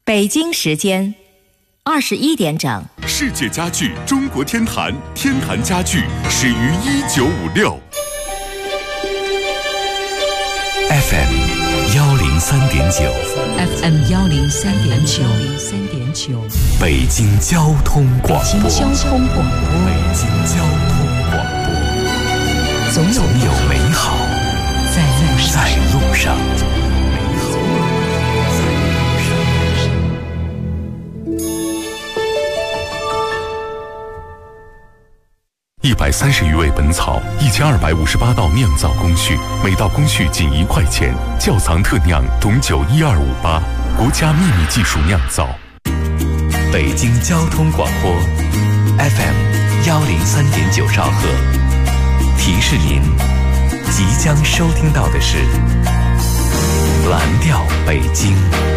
北京时间21点整。 世界家具中国天坛，天坛家具始于1956。 FM 103.9 FM 103.9 北京交通广播。 北京交通广播。 北京交通广播。总有美好在路上。 130余味本草，1258道酿造工序，每道工序仅1块钱。窖藏特酿董酒12588，国家秘密技术酿造。 北京交通广播 FM 103.9兆赫。提示您，即将收听到的是蓝调北京。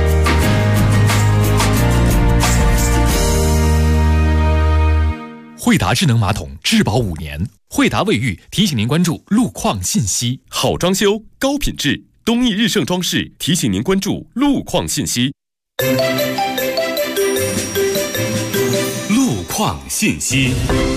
惠达智能马桶质保5年，惠达卫浴提醒您关注路况信息。 好装修，高品质，东益日盛装饰提醒您关注路况信息。路况信息，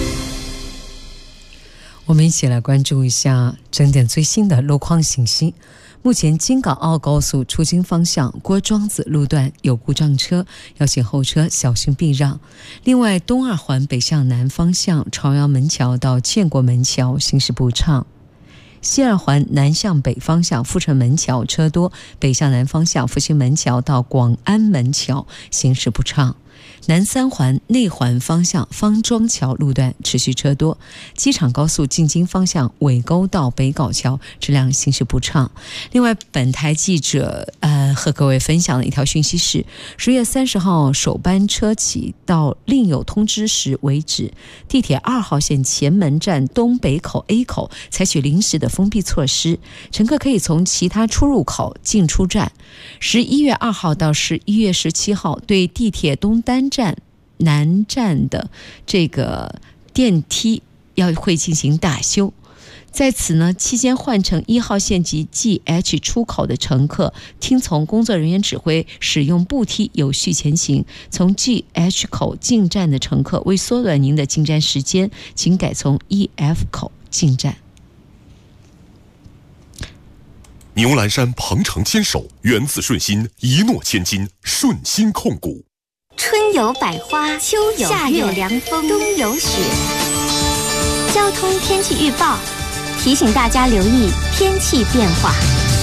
我们一起来关注一下整点最新的路况信息。目前京港澳高速出京方向郭庄子路段有故障车，要请后车小心避让。另外，东二环北向南方向朝阳门桥到建国门桥行驶不畅。西二环南向北方向阜成门桥车多，北向南方向复兴门桥到广安门桥行驶不畅。南三环内环方向方庄桥路段持续车多，机场高速进京方向尾沟到北碏桥质量行驶不畅。另外，本台记者和各位分享的一条讯息是10月30号首班车起到另有通知时为止，地铁2号线前门站东北口 A 口采取临时的封闭措施，乘客可以从其他出入口进出站。11月2号到11月17号对地铁东单站南站的这个电梯会进行大修。在此呢期间，换乘1号线及 GH 出口的乘客听从工作人员指挥，使用步梯有序前行。从 GH 口进站的乘客，为缩短您的进站时间，请改从 EF 口进站。 牛栏山鹏程牵手，源自顺心，一诺千金，顺心控股。 春有百花，秋有夏有凉风，冬有雪。交通天气预报提醒大家留意天气变化。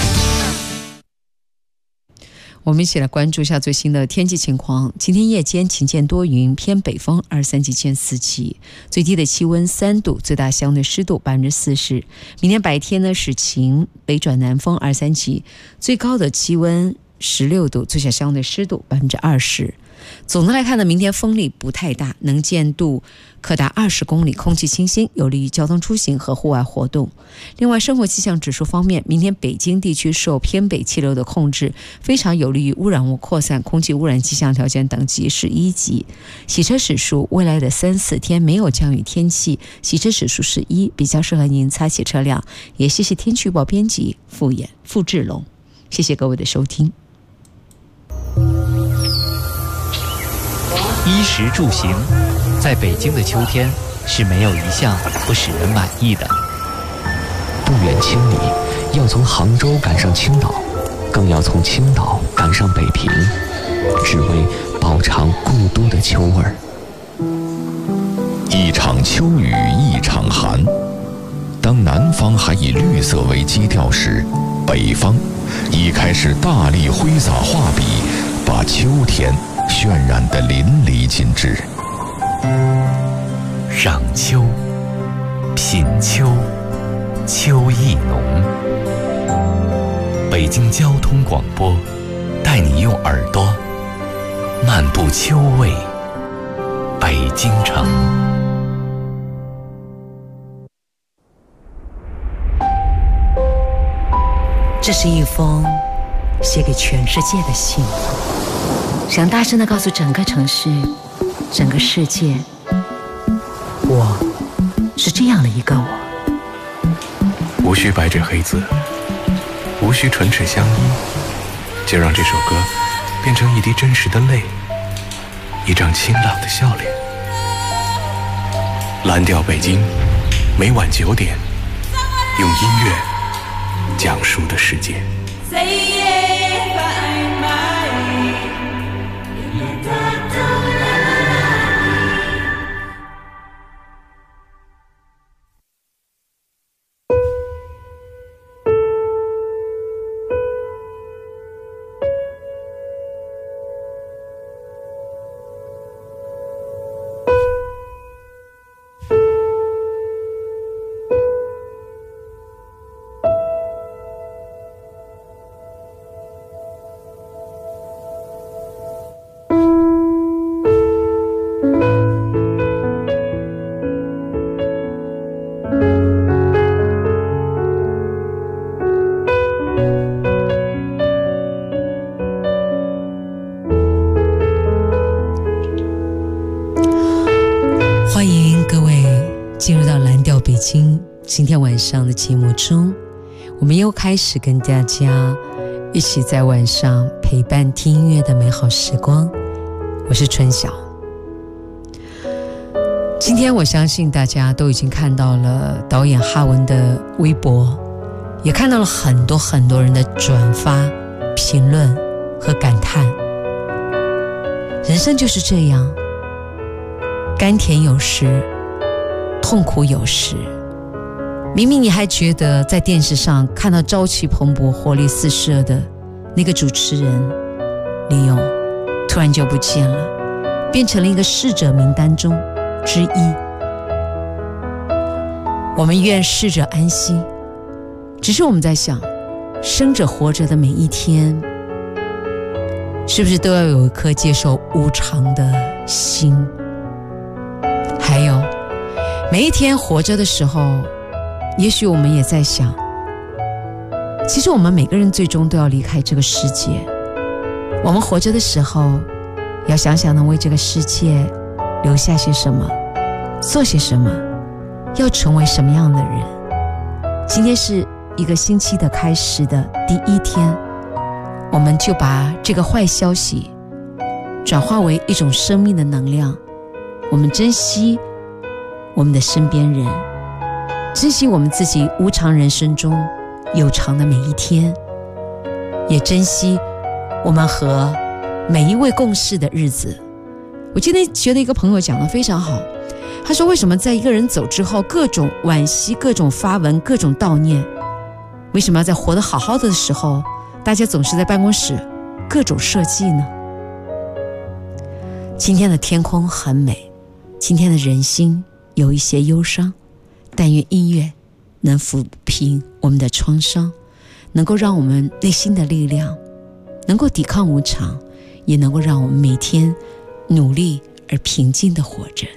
我们一起来关注一下最新的天气情况。今天夜间晴间多云，偏北风23级见4级，最低的气温3度，最大相对湿度40%。明天白天呢是晴，北转南风23级，最高的气温16度，最小相对湿度20%。总的来看呢，明天风力不太大，能见度可达20公里，空气清新，有利于交通出行和户外活动。另外，生活气象指数方面，明天北京地区受偏北气流的控制，非常有利于污染物扩散，空气污染气象条件等级是1级。洗车指数未来的3-4天没有降雨天气，洗车指数是1，比较适合您擦洗车辆。也谢谢天气预报编辑付志龙，谢谢各位的收听。 衣食住行，在北京的秋天是没有一项不使人满意的。 不远千里，要从杭州赶上青岛，更要从青岛赶上北平，只为饱尝故都的秋味儿。 一场秋雨一场寒，当南方还以绿色为基调时，北方已开始大力挥洒画笔，把秋天渲染得淋漓尽致。 赏秋，品秋，秋意浓。北京交通广播带你用耳朵漫步秋味北京城。 这是一封写给全世界的信，想大声地告诉整个城市，整个世界，我是这样的一个我。 无需白纸黑字，无需唇齿相依，就让这首歌变成一滴真实的泪，一张清朗的笑脸。蓝调北京，每晚9点，用音乐讲述的世界。 今天晚上的节目中，我们又开始跟大家一起在晚上陪伴听音乐的美好时光。我是春晓。今天我相信大家都已经看到了导演哈文的微博，也看到了很多很多人的转发、评论和感叹。人生就是这样，甘甜有时，痛苦有时。明明你还觉得在电视上看到朝气蓬勃、活力四射的那个主持人李咏，突然就不见了，变成了一个逝者名单中之一。我们愿逝者安息，只是我们在想，生者活着的每一天，是不是都要有一颗接受无常的心？还有每一天活着的时候，也许我们也在想，其实我们每个人最终都要离开这个世界。我们活着的时候，要想想能为这个世界留下些什么，做些什么，要成为什么样的人。今天是一个星期的开始的第一天，我们就把这个坏消息转化为一种生命的能量。我们珍惜我们的身边人，珍惜我们自己无常人生中有常的每一天，也珍惜我们和每一位共事的日子。我今天觉得一个朋友讲得非常好，他说为什么在一个人走之后，各种惋惜，各种发文，各种悼念，为什么要在活得好好的时候，大家总是在办公室各种设计呢？今天的天空很美，今天的人心有一些忧伤，但愿音乐能抚平我们的创伤，能够让我们内心的力量能够抵抗无常，也能够让我们每天努力而平静地活着。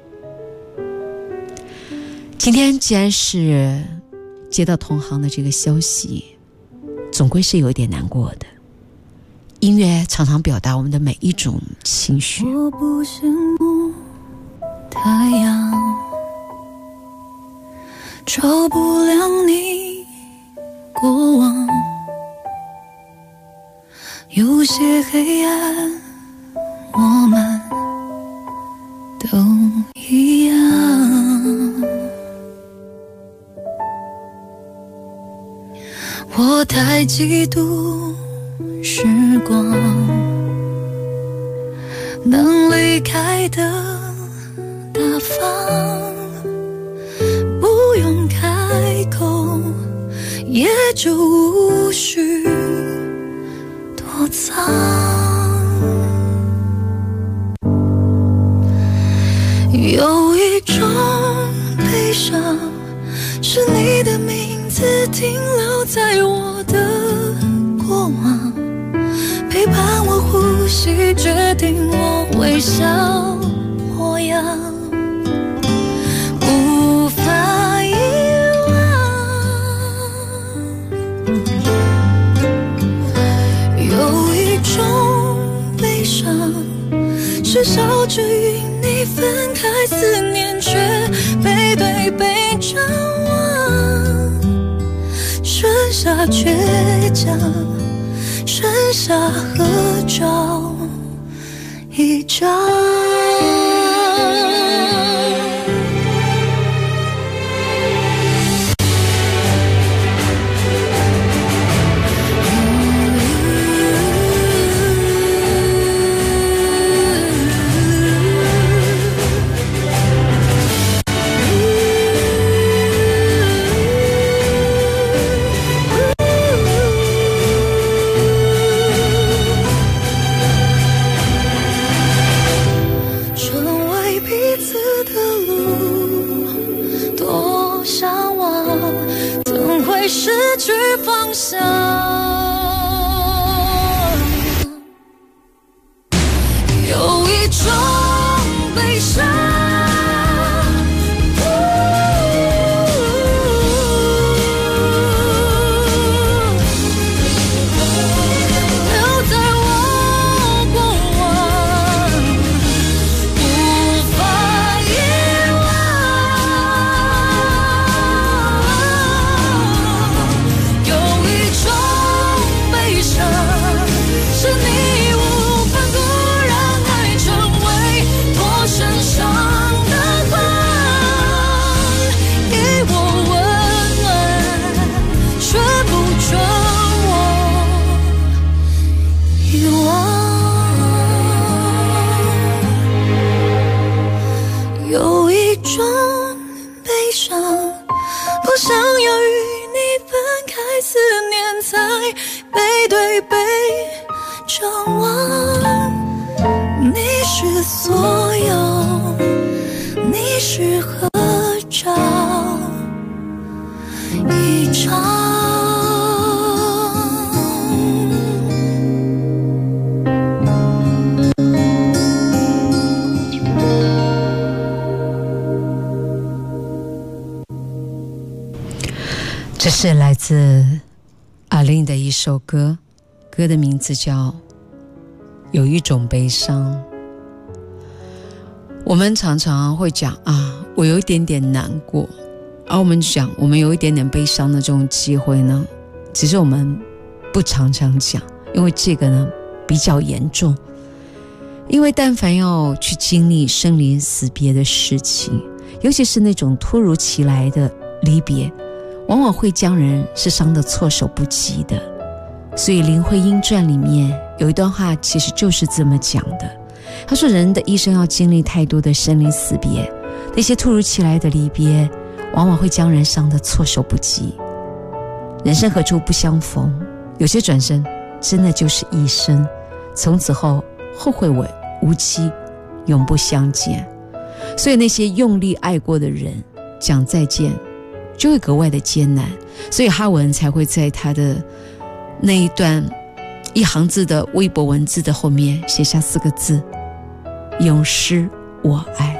今天既然是接到同行的这个消息，总归是有一点难过的。音乐常常表达我们的每一种情绪。 我不羡慕太阳，照不亮你过往，有些黑暗我们都一样。我太嫉妒时光能离开的大方，不用开口也就无需躲藏。有一种悲伤，是你的名字停留在我的过往，陪伴我呼吸，决定我微笑模样，无法遗忘。有一种悲伤，是笑着与你分开，思念却背对背张望，剩下倔强，剩下何招一招。失去方向，有一种悲伤，留在我过往，无法遗忘。是你无反顾，让爱成为多身上的光，给我温暖，却不准我遗忘。有一种悲伤，不想要与你分开，思念才背对背张望。你是所有，你是合照一张。 这是来自阿令的一首歌，歌的名字叫《有一种悲伤》。我们常常会讲啊，我有一点点难过，而我们讲我们有一点点悲伤的这种机会呢，其实我们不常常讲，因为这个呢比较严重。因为但凡要去经历生离死别的事情，尤其是那种突如其来的离别，往往会将人是伤得措手不及的。所以林徽因传里面有一段话其实就是这么讲的，他说人的一生要经历太多的生离死别，那些突如其来的离别往往会将人伤得措手不及。人生何处不相逢，有些转身真的就是一生，从此后后会无期，永不相见。所以那些用力爱过的人讲再见就会格外的艰难，所以哈文才会在他的那一段一行字的微博文字的后面写下4个字：永失我爱。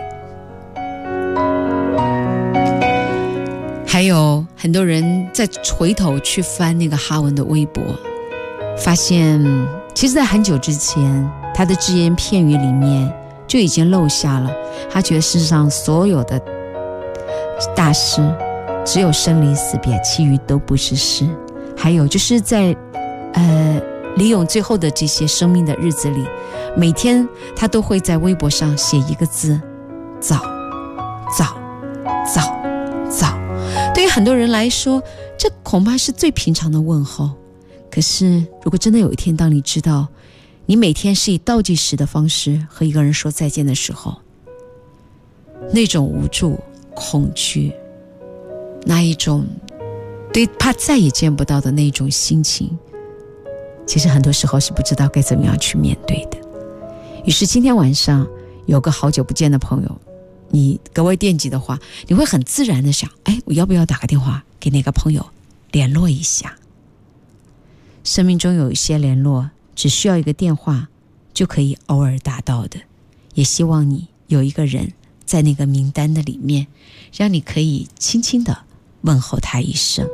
还有很多人在回头去翻那个哈文的微博，发现其实在很久之前他的只言片语里面就已经漏下了，他觉得世上所有的大事只有生离死别，其余都不是事。还有就是在李咏最后的这些生命的日子里，每天他都会在微博上写一个字：早早早早。对于很多人来说，这恐怕是最平常的问候。可是如果真的有一天，当你知道你每天是以倒计时的方式和一个人说再见的时候，那种无助、恐惧，那一种对怕再也见不到的那种心情，其实很多时候是不知道该怎么样去面对的。于是今天晚上有个好久不见的朋友，你格外惦记的话，你会很自然的想，我要不要打个电话给那个朋友联络一下。生命中有一些联络只需要一个电话就可以偶尔达到的，也希望你有一个人在那个名单的里面，让你可以轻轻地问候他一声。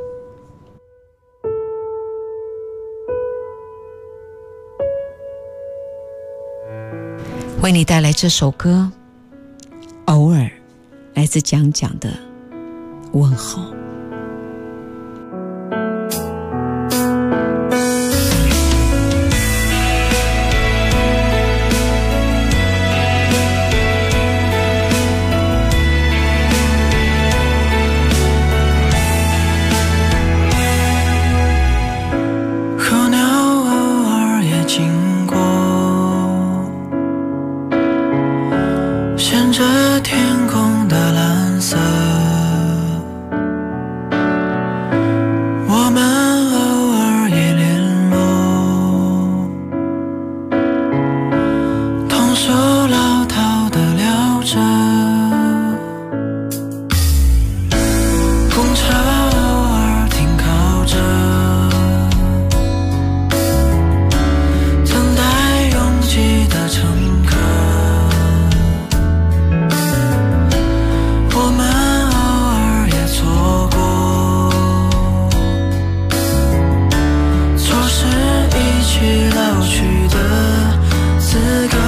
为你带来这首歌，偶尔，来自蒋蒋的问候。 经过，牵着天空的蓝色，我们偶尔也联络，同手老套的聊着，公车偶尔停靠着，等待拥挤的乘客，我们偶尔也错过，错失一起老去的资格。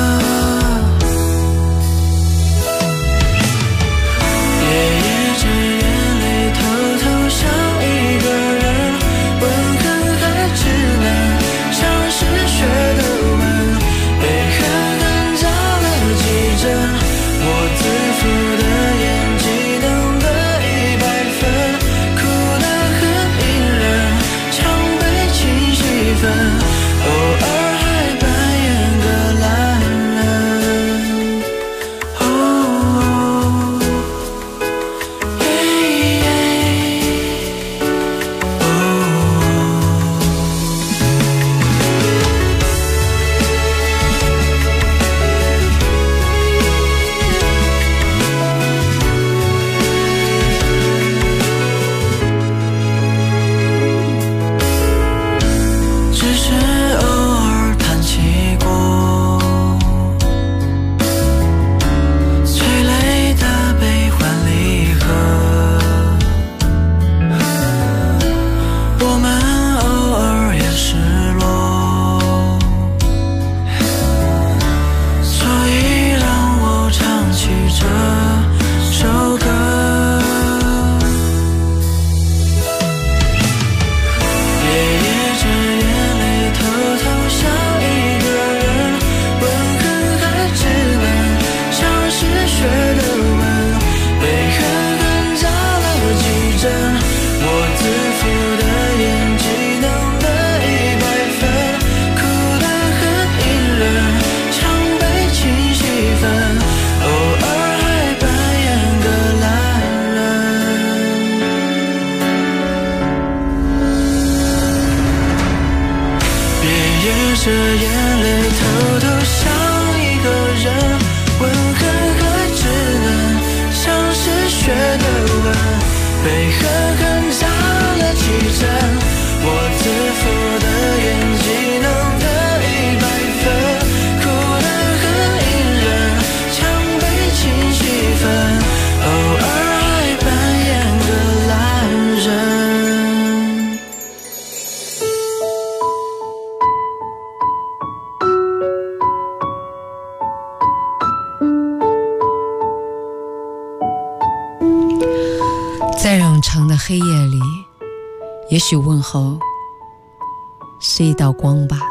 在冗长的黑夜里，也许问候是一道光吧。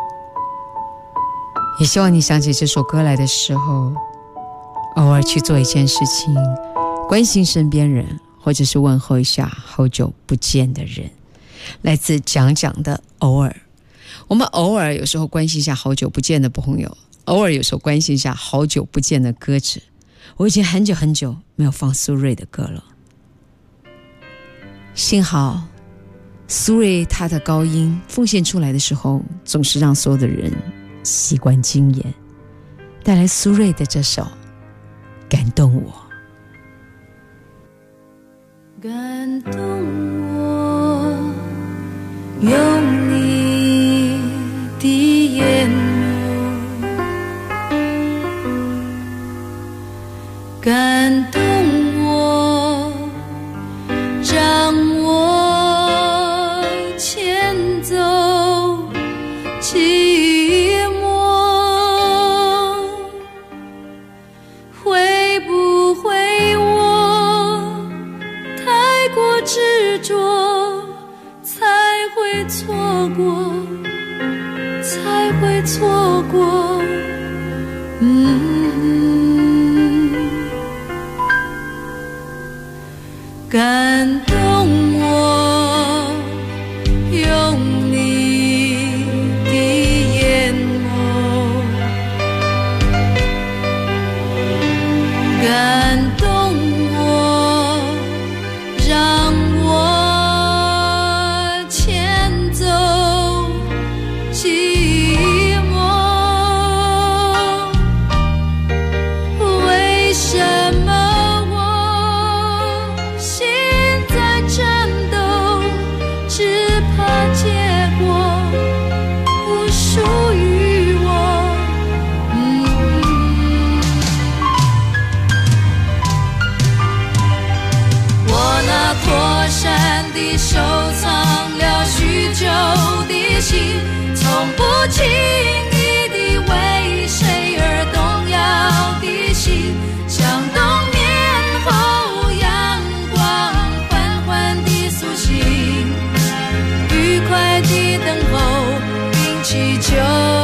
也希望你想起这首歌来的时候，偶尔去做一件事情，关心身边人，或者是问候一下好久不见的人。来自讲讲的偶尔，我们偶尔有时候关心一下好久不见的朋友，偶尔有时候关心一下好久不见的歌者。我已经很久很久没有放苏芮的歌了，幸好苏芮她的高音奉献出来的时候，总是让所有的人习惯惊艳，带来苏芮的这首感动我。 感动我，用你的眼眸感动我，让我牵走寂寞，会不会我太过执着，才会错过，才会错过。感动我，用你的心，从不轻易地为谁而动摇的心，向冬眠后阳光缓缓地苏醒，愉快地等候并祈求。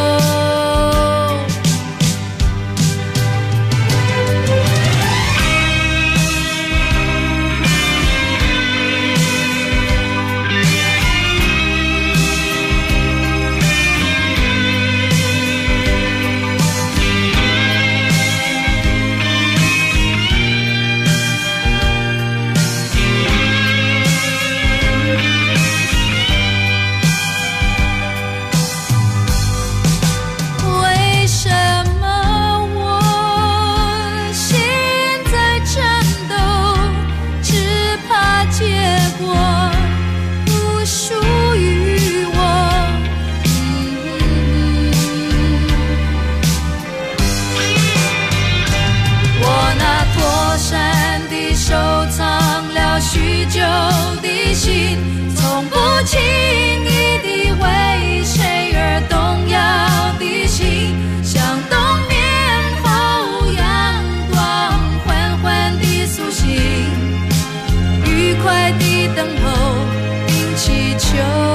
许久的心，从不轻易地为谁而动摇的心，向冬眠后阳光缓缓地苏醒，愉快地等候并祈求。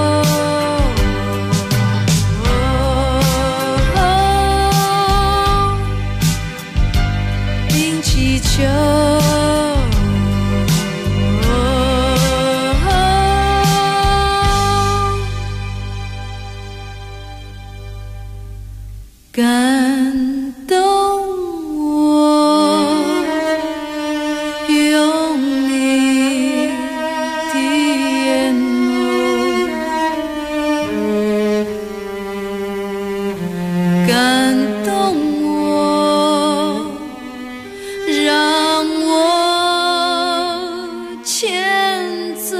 并祈求。感动我，用你的眼眸，感动我，让我牵走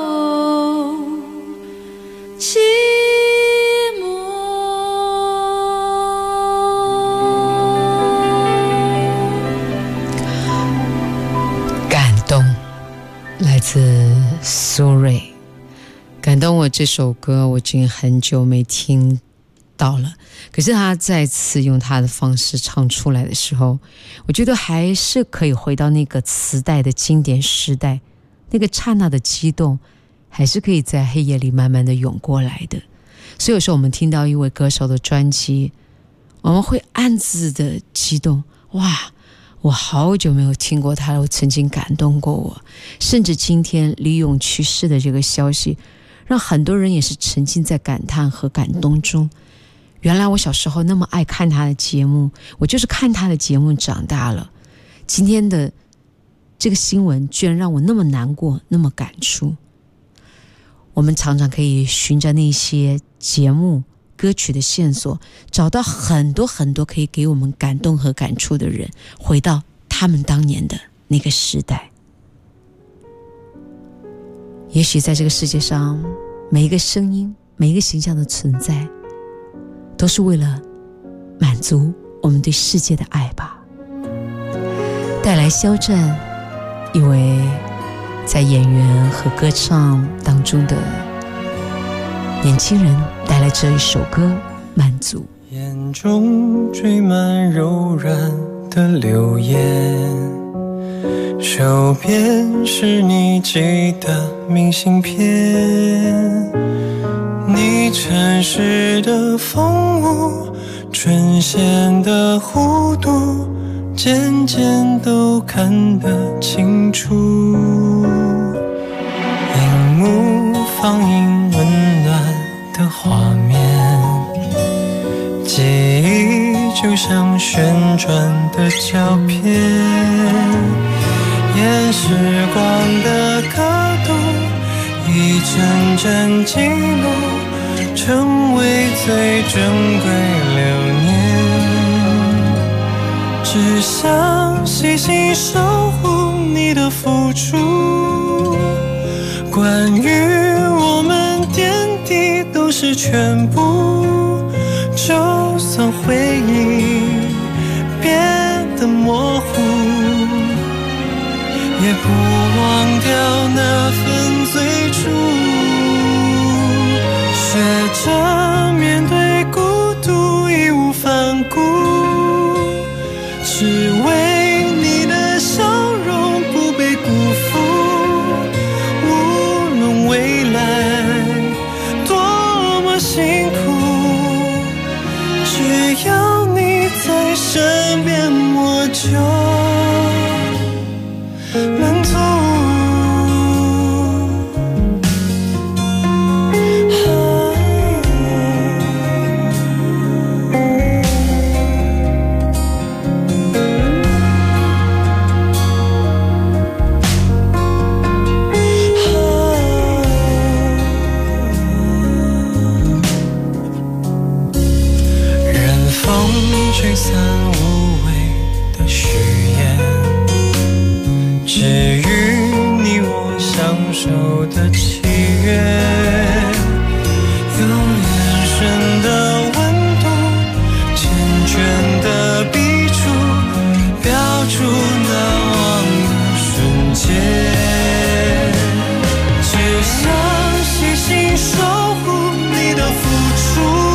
寂寞。 来自苏芮，感动我这首歌我已经很久没听到了，可是他再次用他的方式唱出来的时候，我觉得还是可以回到那个磁带的经典时代，那个刹那的激动还是可以在黑夜里慢慢的涌过来的。所以有时候我们听到一位歌手的专辑，我们会暗自的激动，哇，我好久没有听过他了，我曾经感动过我。甚至今天李咏去世的这个消息，让很多人也是沉浸在感叹和感动中。原来我小时候那么爱看他的节目，我就是看他的节目长大了。今天的这个新闻居然让我那么难过，那么感触。我们常常可以循着那些节目歌曲的线索，找到很多很多可以给我们感动和感触的人，回到他们当年的那个时代。也许在这个世界上，每一个声音，每一个形象的存在，都是为了满足我们对世界的爱吧。带来肖战，一位在演员和歌唱当中的年轻人，带来这一首歌《满足》。 眼中缀满柔软的流言，手边是你寄的明信片，你城市的风物，唇线的弧度，渐渐都看得清楚。荧幕放映温暖的画面，记忆就像旋转的胶片，沿时光的刻度，一帧帧记录，成为最珍贵流年。只想细细守护你的付出，关于我们点滴都是全部，就算回忆变得模糊，也不忘掉那份最初。学着面对孤独义无反顾，只为你的笑容不被辜负。无论未来多么辛苦，只要你在身边，我就满足。吹散无谓的誓言，至于你我相守的契约，用眼神的温度，缱绻的笔触，标出难忘的瞬间。只想细心守护你的付出。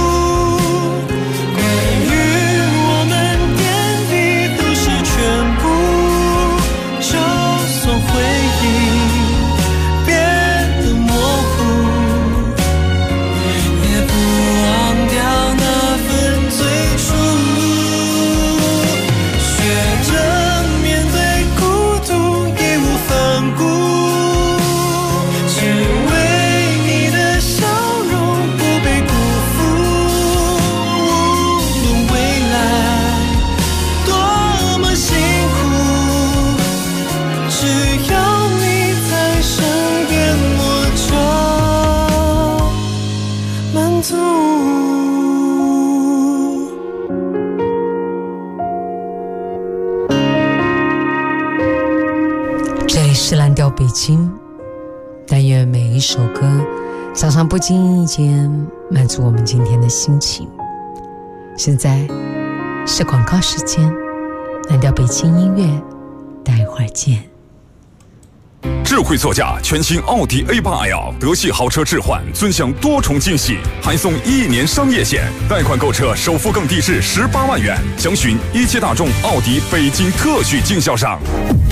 这里是蓝调北京，但愿每一首歌常常不经意间满足我们今天的心情。现在是广告时间，蓝调北京音乐，待会儿见。 智慧座驾全新奥迪 A8L 德系豪车置换，尊享多重惊喜，还送1年商业险，贷款购车首付更低至18万元。详询一汽大众奥迪北京特许经销商。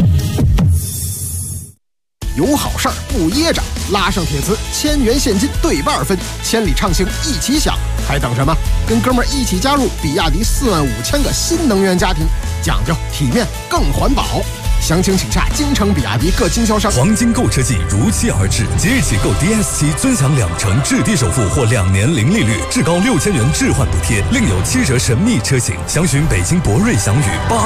有好事儿不噎着，拉上帖子，1000元现金对半分，千里畅行一起享，还等什么？跟哥们儿一起加入比亚迪45000个新能源家庭，讲究体面更环保。详情请洽京城比亚迪各经销商。 黄金购车季如期而至，即日起购 DS7尊享2成至低首付或2年零利率，至高6000元置换补贴，另有7折神秘车型。详询北京博瑞祥宇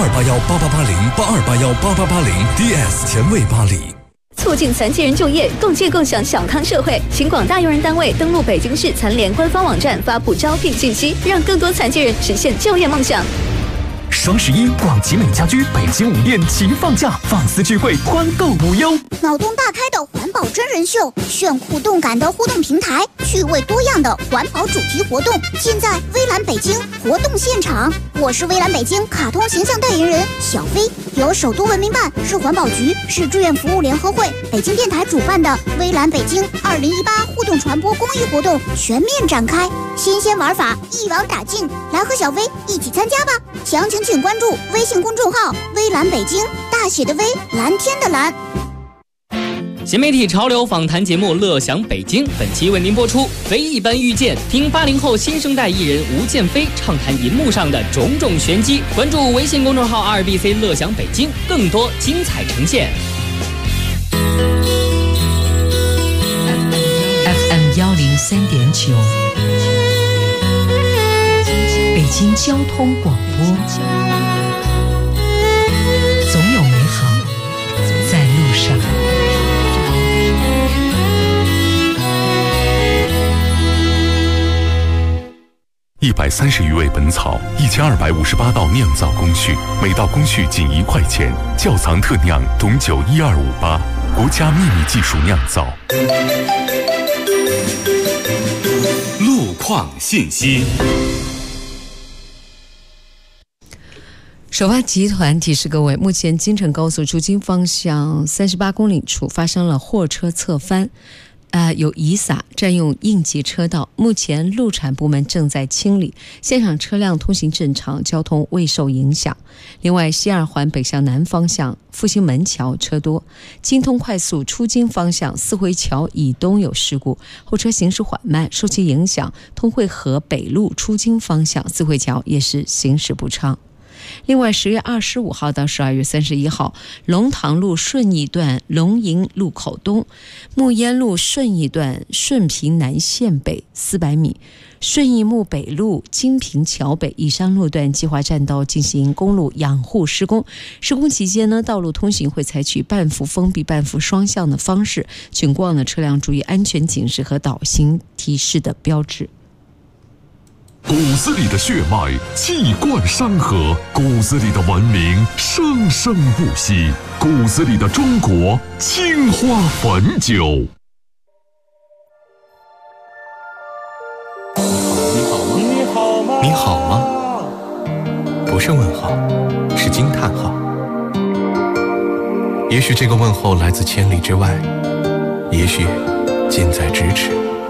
8281888082818880 DS 前卫巴黎。 促进残疾人就业，共建共享小康社会。请广大用人单位登录北京市残联官方网站发布招聘信息，让更多残疾人实现就业梦想。 双11，广集美家居北京5店齐放价，放肆聚会，欢购无忧。 脑洞大开的环保真人秀，炫酷动感的互动平台，趣味多样的环保主题活动，尽在微蓝北京活动现场。我是微蓝北京卡通形象代言人小飞，由首都文明办、市环保局、市志愿服务联合会、北京电台主办的微蓝北京2018互动传播公益活动全面展开，新鲜玩法一网打尽，来和小飞一起参加吧！详情请关注微信公众号微蓝北京，大写的微，蓝天的蓝。 新媒体潮流访谈节目《乐享北京》本期为您播出《非一般遇见》，听80后新生代艺人吴建飞畅谈银幕上的种种玄机。关注微信公众号2BC 乐享北京，更多精彩呈现。 FM 103.9，北京交通广播，总有美好在路上。 130余味本草，1258道酿造工序，每道工序仅1块钱。窖藏特酿董酒12588，国家秘密技术酿造。 路况信息。 首发集团提示各位，目前京承高速出京方向38公里处发生了货车侧翻， 有遗撒占用应急车道，目前路产部门正在清理，现场车辆通行正常，交通未受影响。另外，西二环北向南方向复兴门桥车多，京通快速出京方向四惠桥以东有事故，后车行驶缓慢，受其影响，通惠河北路出京方向四惠桥也是行驶不畅。另外10月25号到12月31号，龙塘路顺义段龙营路口东，木烟路顺义段顺平南线北400米，顺义木北路金平桥北以上路段计划占道进行公路养护施工。施工期间呢，道路通行会采取半幅封闭半幅双向的方式，请过往的车辆注意安全警示和导行提示的标志。 骨子里的血脉气贯山河，骨子里的文明生生不息，骨子里的中国青花汾酒。 你好吗？你好吗？不是问号，是惊叹号。也许这个问候来自千里之外，也许近在咫尺。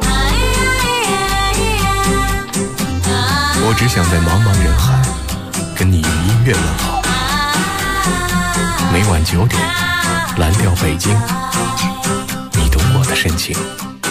我只想在茫茫人海跟你用音乐问好。每晚9点，蓝调北京，你懂我的深情。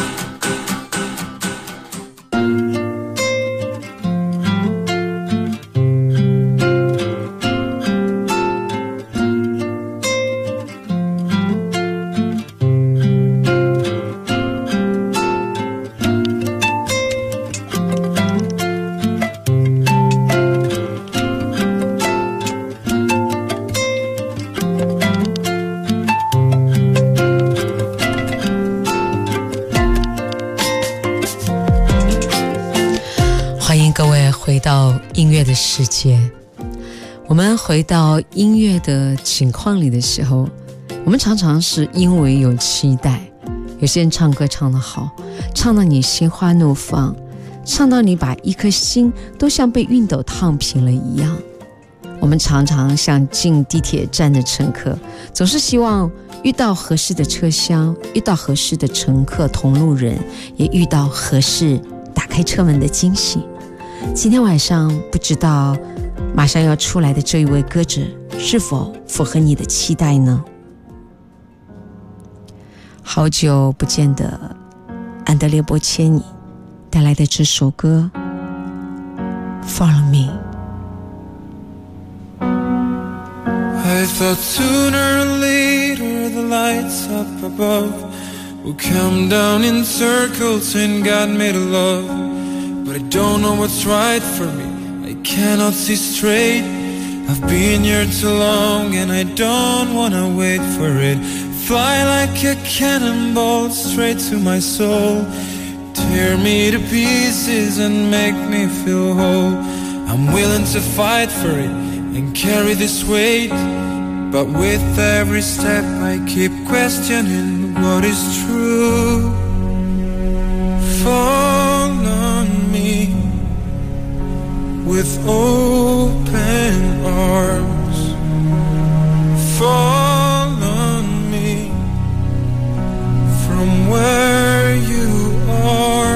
回到音乐的世界，我们回到音乐的情况里的时候，我们常常是因为有期待，有些人唱歌唱得好，唱到你心花怒放，唱到你把一颗心都像被熨斗烫平了一样。我们常常像进地铁站的乘客，总是希望遇到合适的车厢，遇到合适的乘客同路人，也遇到合适打开车门的惊喜。今天晚上不知道马上要出来的这一位歌者是否符合你的期待呢？好久不见的安德烈·波切尼带来的这首歌 Follow Me。 I thought sooner or later the lights up above will come down in circles and God made a love.But I don't know what's right for me, I cannot see straight. I've been here too long and I don't wanna wait for it. Fly like a cannonball straight to my soul. Tear me to pieces and make me feel whole. I'm willing to fight for it and carry this weight. But with every step I keep questioning what is true. Fall on me with open arms. Fall on me from where you are.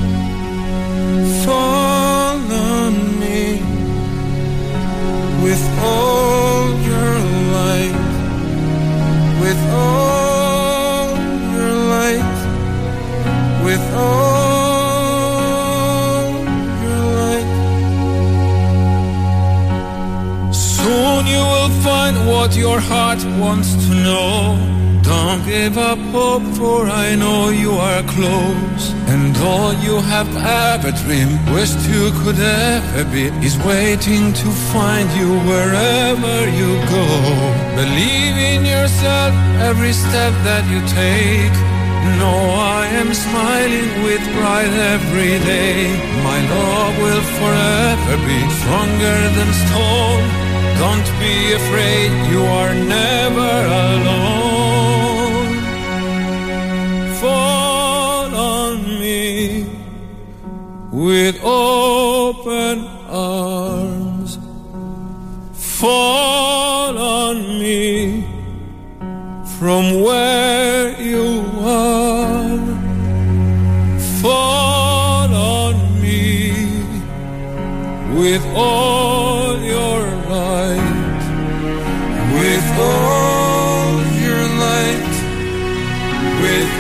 Fall on me with all your light. With all your light. With all.Soon you will find what your heart wants to know. Don't give up hope, for I know you are close. And all you have ever dreamed, wished you could ever be, is waiting to find you wherever you go. Believe in yourself every step that you take. No, I am smiling with pride every day. My love will forever be stronger than stone.Don't be afraid, you are never alone. Fall on me with open arms. Fall on me from where you are. with all your light, with all your light, with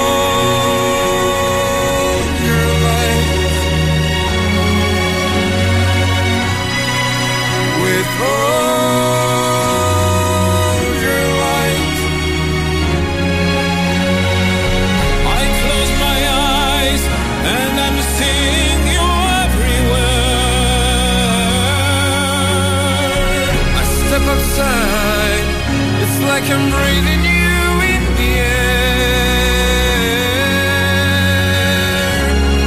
all your light, with all your light. I close my eyes and I'm seeing you everywhere. I step outside, it's like I'm breathing you in the air.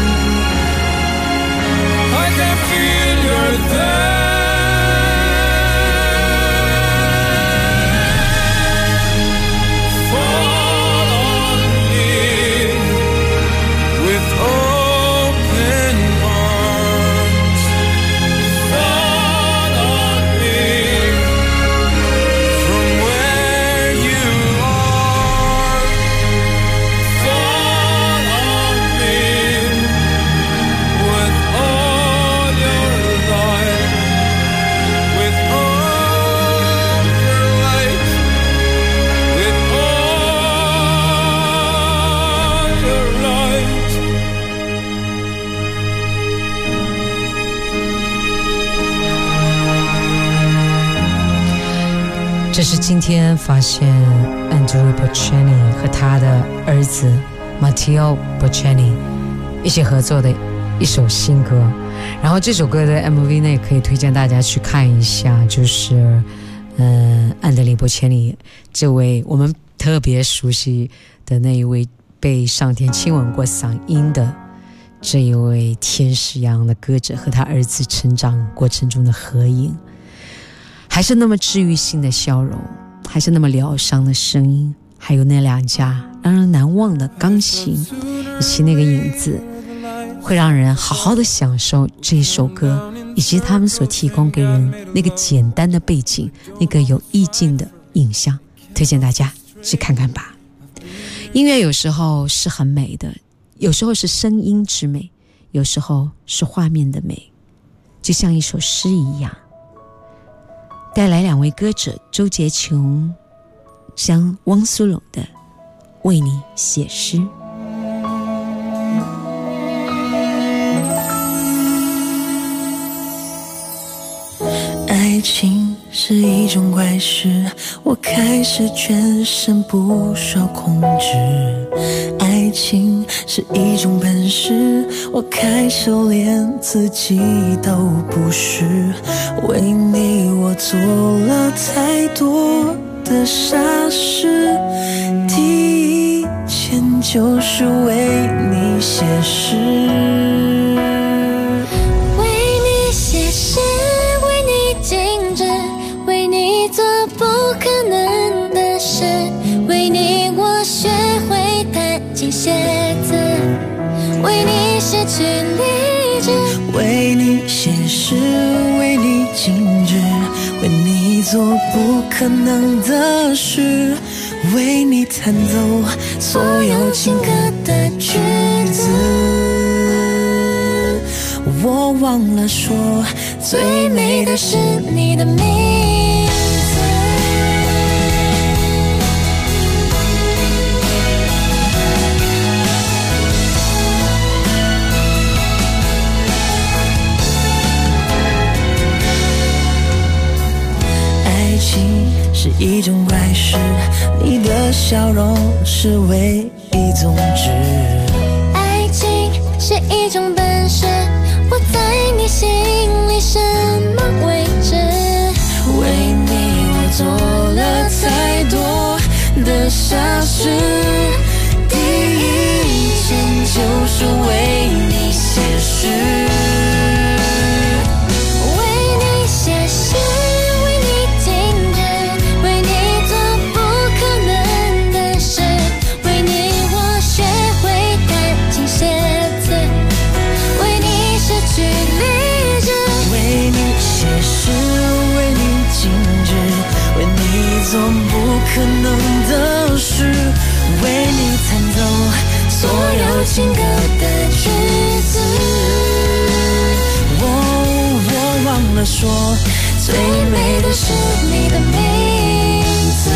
I can feel you're there. Fall on me with open arms. Fall on me from where you are. Fall on me with all your light, with all your light, with all your light. 这是今天发现 Andrew Bocelli 和他的儿子 Matteo Bocelli 一起合作的一首新歌，然后这首歌的 MV 呢也可以推荐大家去看一下，就是安德烈·波切利这位我们特别熟悉的那一位被上天亲吻过嗓音的这一位天使一样的歌者和他儿子成长过程中的合影，还是那么治愈性的笑容，还是那么疗伤的声音，还有那两架让人难忘的钢琴以及那个影子，会让人好好的享受这一首歌以及他们所提供给人那个简单的背景，那个有意境的影像，推荐大家去看看吧。音乐有时候是很美的，有时候是声音之美，有时候是画面的美，就像一首诗一样。带来两位歌者周杰琼将汪苏泷的为你写诗。 爱情是一种怪事，我开始全身不受控制。爱情是一种本事，我开始连自己都不是。为你我做了太多的傻事，第一件就是为你写诗。 为你写诗，为你静止，为你做不可能的事，为你我学会弹琴写字，为你失去理智， 为你写诗，为你静止，为你做不可能的事，为你弹奏所有情歌的句子。我忘了说，最美的是你的名字。爱情是一种怪事，你的笑容是唯一宗旨。 爱情是一种本事，我在你心里什么位置？ 为你我做了太多的傻事，第一件就是为你写诗。做不可能的事，为你弹奏所有情歌的句子。我忘了说，最美的是你的名字。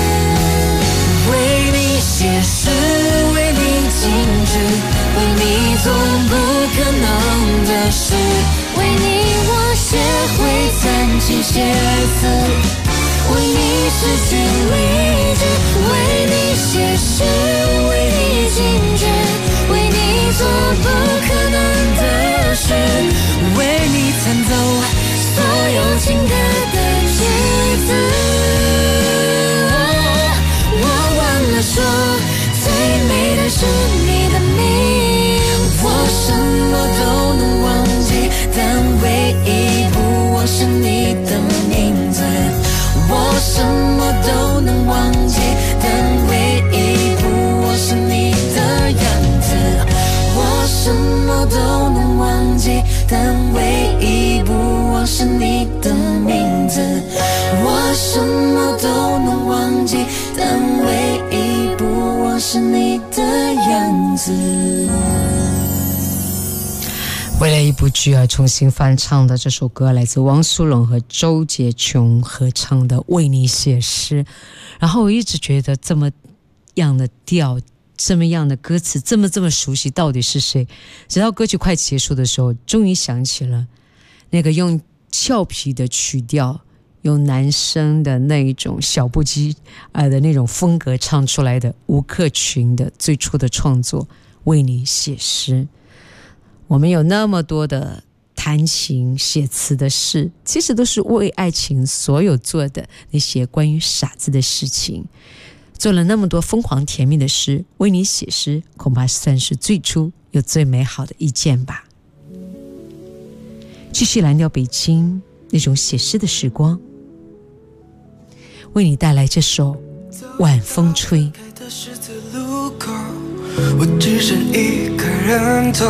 为你写诗，为你静止，为你做不可能的事，为你我学会暂停写字，为你失去理智，为你写诗，为你静止，为你做不可能的事，为你弹奏所有情歌的句子。我忘了说，最美的是你的名，我什么都能忘记，但唯一不忘是你的名字。我什么都能忘记，但唯一不忘是你的样子。我什么都能忘记，但唯一不忘是你的名字。我什么都能忘记，但唯一不忘是你的样子。 为了一部剧而重新翻唱的这首歌，来自汪苏泷和周杰琼合唱的《为你写诗》。然后我一直觉得这么样的调，这么样的歌词，这么熟悉，到底是谁？直到歌曲快结束的时候，终于想起了那个用俏皮的曲调，用男生的那一种小不羁的那种风格唱出来的吴克群的最初的创作《为你写诗》。我们有那么多的弹琴写词的事，其实都是为爱情所有做的那些关于傻子的事情，做了那么多疯狂甜蜜的诗，为你写诗恐怕算是最初又最美好的一件吧。继续蓝调北京那种写诗的时光，为你带来这首《晚风吹》。 我只剩一个人走，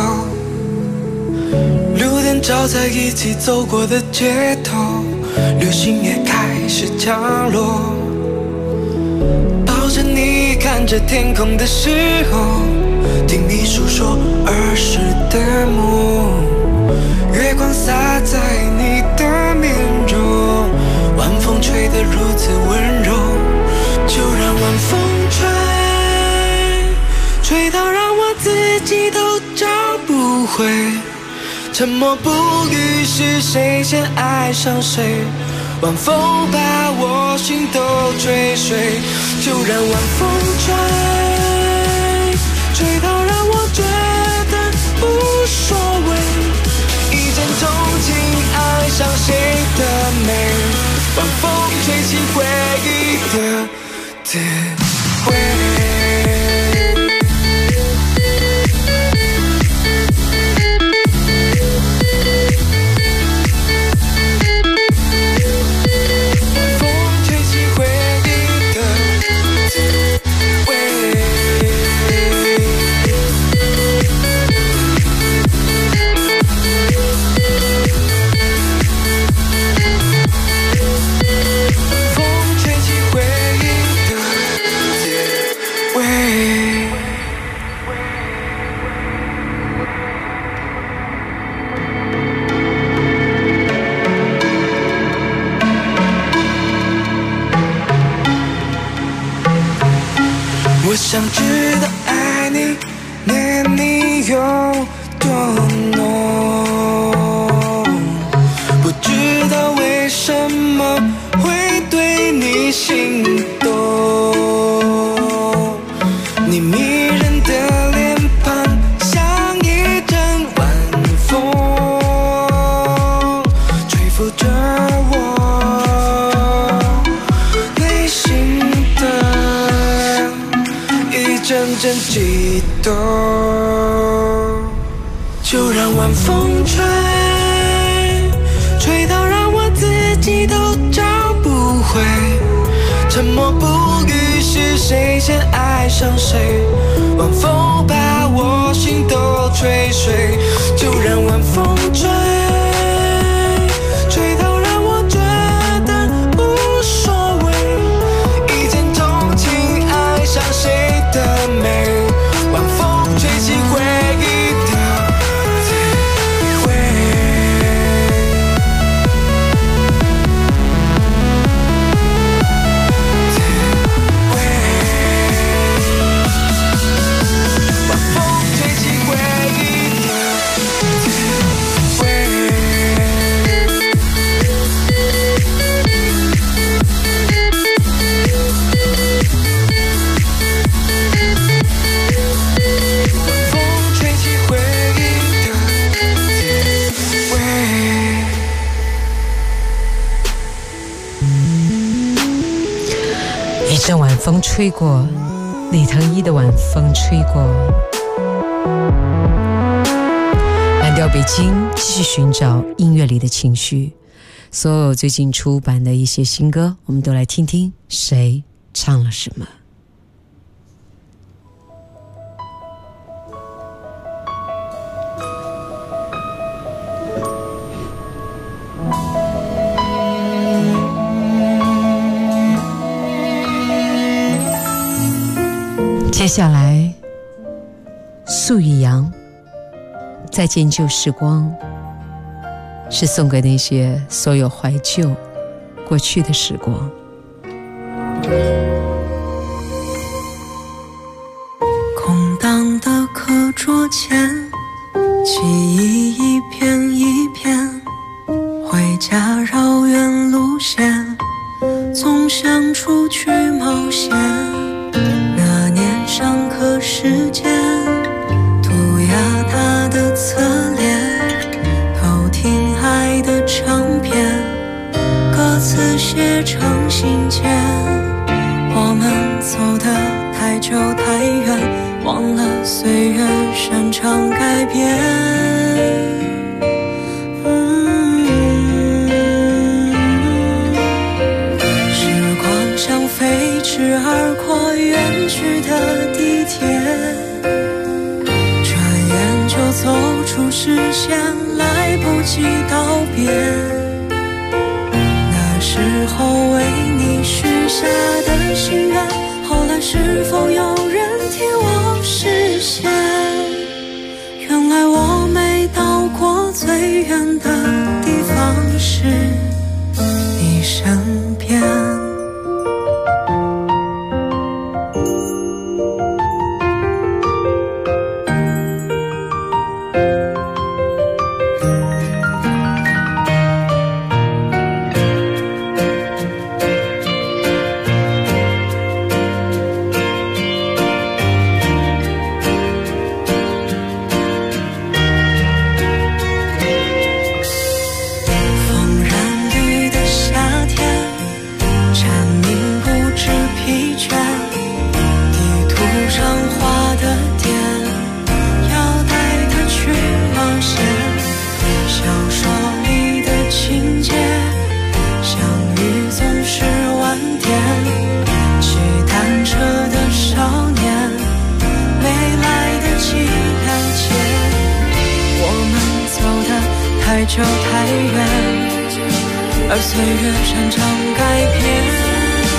路灯照在一起走过的街头，流星也开始降落。抱着你看着天空的时候，听你诉说儿时的梦，月光洒在你的面容，晚风吹得如此温柔，就让晚风吹，吹到让我自己都找不回，沉默不语是谁先爱上谁，晚风把我心都吹碎，就让晚风吹，吹到让我觉得无所谓，一见钟情爱上谁的美，晚风吹起回忆的滋味。我想知道爱你念你有多浓，不知道为什么会对你心动，你迷人的脸庞像一阵晚风，吹拂着我内心的一阵阵悸动，就让晚风吹，吹到让我自己都找不回，沉默不语是谁先爱上谁，晚风把我心都吹碎，就让晚风吹，吹到让我觉得无所谓，一见钟情爱上谁的美，晚风吹起回忆的滋味。 这晚风吹过，李腾一的晚风吹过。蓝调北京继续寻找音乐里的情绪，所有最近出版的一些新歌，我们都来听听谁唱了什么。接下来素雨阳再见旧时光，是送给那些所有怀旧过去的时光。 空荡的课桌前，记忆一片一片，回家绕远路线，总想出去冒险。那年上课时间，涂鸦他的侧脸，偷听爱的唱片，歌词写成信件。我们走得太久太远，忘了岁月擅长改变。时光像飞驰而过远去的地铁，转眼就走出视线，来不及道别。那时候为你许下的心愿，后来是否有人替我实现？原来我没到过最远的地方，是你身边。太久太远，而岁月擅长改变。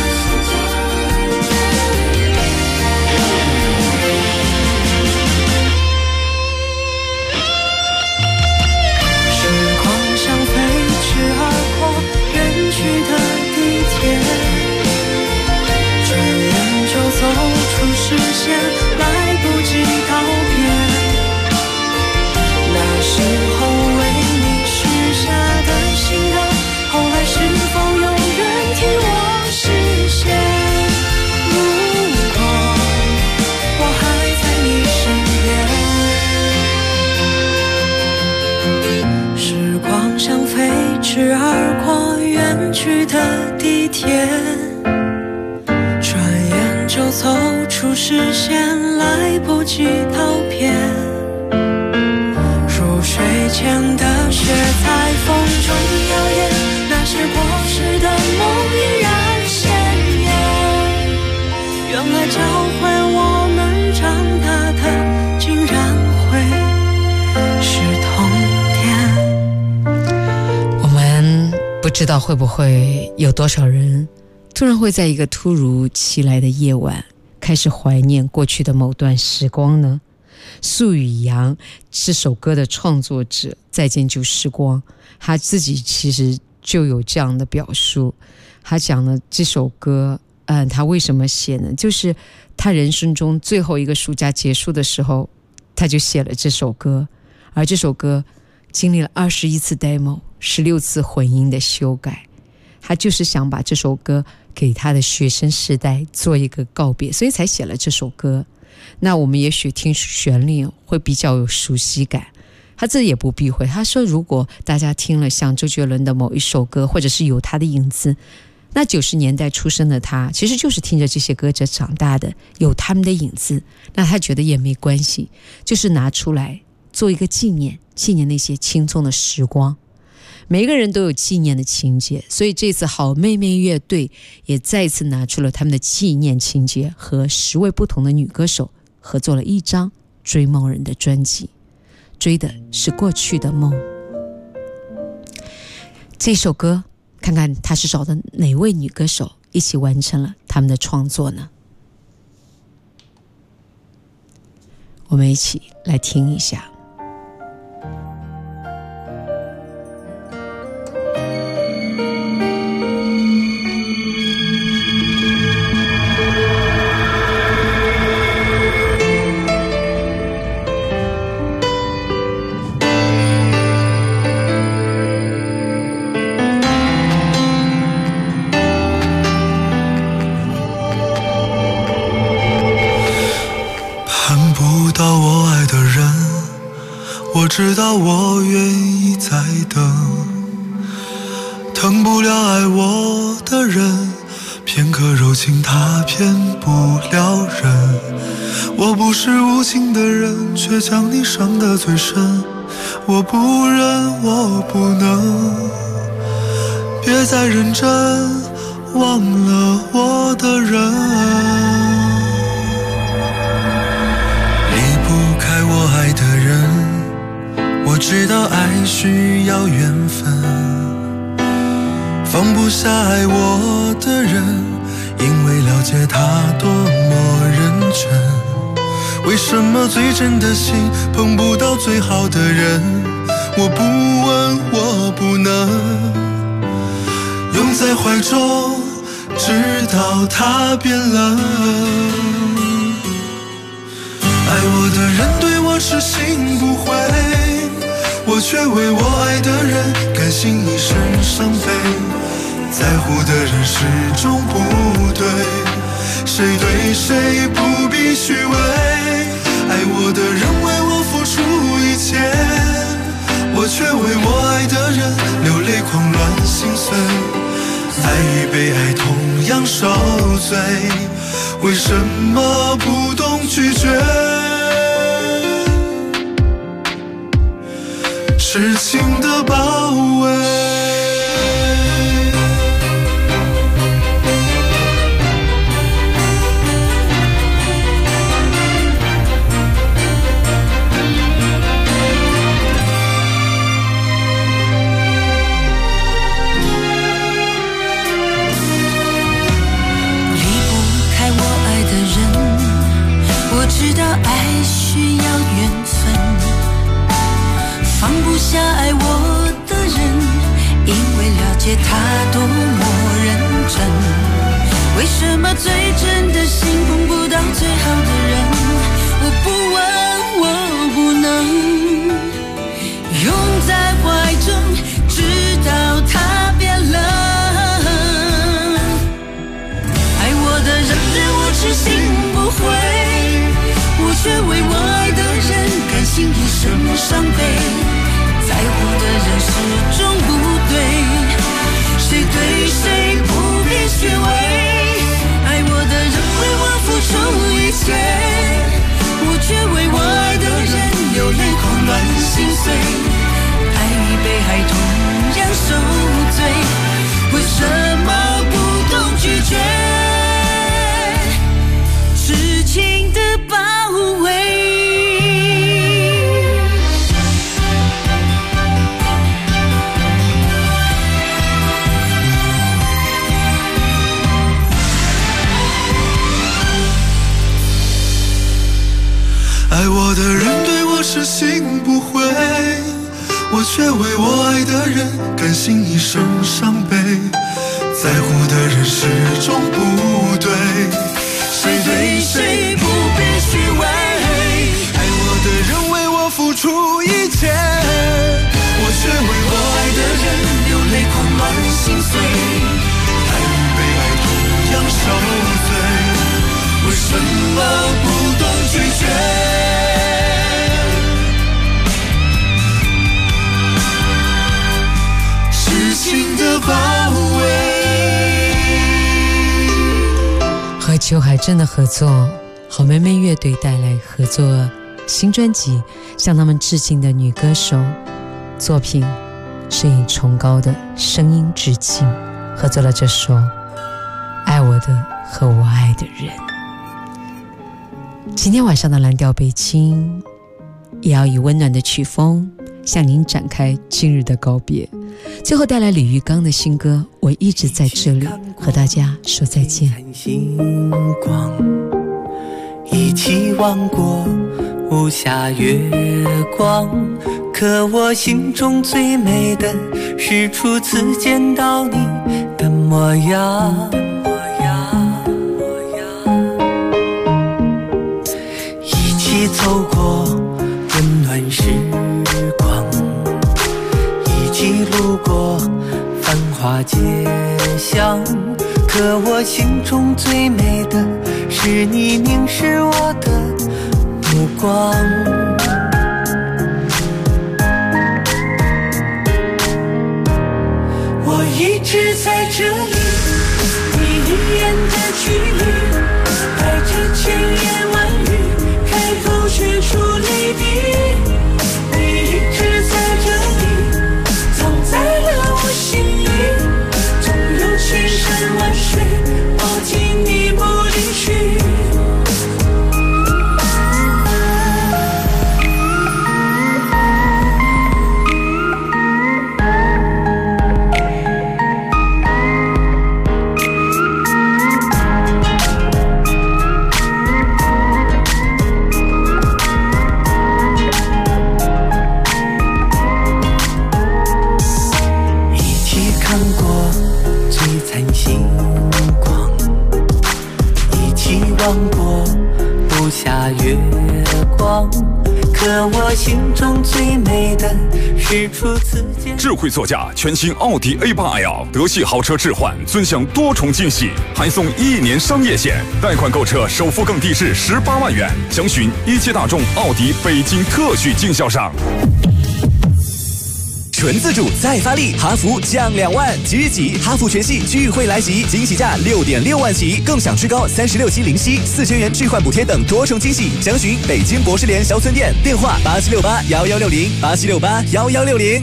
时光像飞驰而过远去的地铁，转眼就走出视线，来不及道别。那时候为你许下的心愿，后来是否有人替我实现？如果我还在你身边，时光像飞驰而过远去的地铁，转眼就走出视线，来不及道别。入睡前的雪在风中摇曳，那些过时的梦依然鲜艳。原来教会我们长大的，竟然会是童年。 我们不知道会不会有多少人突然会在一个突如其来的夜晚开始怀念过去的某段时光呢？素雨阳这首歌的创作者再见旧时光，他自己其实就有这样的表述。他讲了这首歌他为什么写呢？就是他人生中最后一个暑假结束的时候，他就写了这首歌，而这首歌经历了21次 demo 16次混音的修改，他就是想把这首歌给他的学生时代做一个告别，所以才写了这首歌。那我们也许听旋律会比较有熟悉感，他这也不避讳，他说如果大家听了像周杰伦的某一首歌，或者是有他的影子， 那90年代出生的他，其实就是听着这些歌者长大的，有他们的影子。那他觉得也没关系，就是拿出来做一个纪念，纪念那些青葱的时光。每个人都有纪念的情节，所以这次好妹妹乐队也再次拿出了他们的纪念情节，和10位不同的女歌手合作了一张追梦人的专辑，追的是过去的梦。这首歌看看他是找的哪位女歌手一起完成了他们的创作呢？我们一起来听一下。 知道我愿意再等，疼不了爱我的人，片刻柔情他骗不了人。我不是无情的人，却将你伤得最深。我不忍，我不能，别再认真忘了我的人。离不开我爱的人，我知道爱需要缘分，放不下爱我的人，因为了解他多么认真。为什么最真的心碰不到最好的人？我不问，我不能拥在怀中，直到他变冷。爱我的人对我痴心不悔，我却为我爱的人甘心一生伤悲。在乎的人始终不对，谁对谁不必虚伪。爱我的人为我付出一切，我却为我爱的人流泪狂乱心碎。爱与被爱同样受罪，为什么不懂拒绝？痴情的包围。 知道爱需要缘分，放不下爱我的人，因为了解他多么认真。为什么最真的心碰不到最好的人？我不问，我不能拥在怀中，直到他变冷。爱我的人对我痴心不悔，我却为我爱的人甘心一生伤悲。在乎的人始终不对，谁对谁不必虚伪。爱我的人为我付出一切，我却为我爱的人流泪狂乱心碎。爱与被爱同样受罪，为什么不懂拒绝？痴情的包围。 爱我的人对我痴心不悔，我却为我爱的人甘心一生伤悲。在乎的人始终不对，谁对谁不必虚伪。爱我的人为我付出一切，我却为我爱的人流泪狂乱心碎。爱与被爱同样受罪，为什么不懂拒绝？痴情的包围。 秋海真的合作好妹妹乐队带来合作新专辑，向他们致敬的女歌手，作品是以崇高的声音致敬，合作了这首《爱我的和我爱的人》。今天晚上的蓝调北京也要以温暖的曲风向您展开今日的告别，最后带来李玉刚的新歌《我一直在这里》，和大家说再见。 星光一起望过无暇月光，可我心中最美的是初次见到你的模样。一起走过温暖时光，一起路过繁华街巷，可我心中最美的是你凝视我的目光。我一直在这里，你一眼的距离，带着千言万语，开口却出泪滴。你一直在这里，藏在了我心里，总有千山万水抱紧你不离去。望过不下月光，可我心中最美的是初次见。 智慧座驾全新奥迪 A8L 德系豪车置换，尊享多重惊喜，还送1年商业险，贷款购车首付更低至18万元。详询一汽大众奥迪北京特许经销商。 纯自主再发力，哈弗降2万，即日起哈弗全系聚会来袭，惊喜价6.6万起，更享至高36期零息，4000元置换补贴等多重惊喜。详询北京博士联销村店，电话87681160，87681160。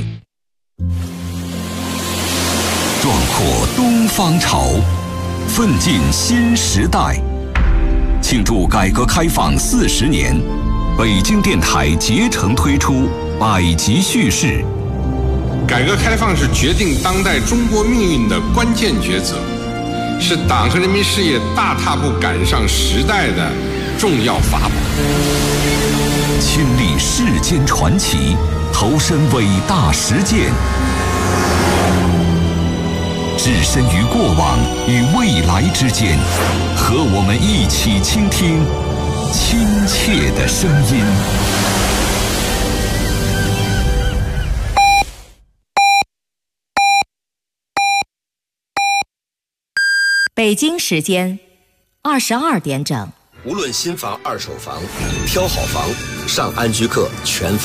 壮阔东方潮，奋进新时代。庆祝改革开放40年，北京电台竭诚推出百集叙事。 改革开放是决定当代中国命运的关键抉择，是党和人民事业大踏步赶上时代的重要法宝。 亲历世间传奇，投身伟大实践，置身于过往与未来之间，和我们一起倾听亲切的声音。 北京时间22点整。 无论新房、二手房，挑好房，上安居客全房。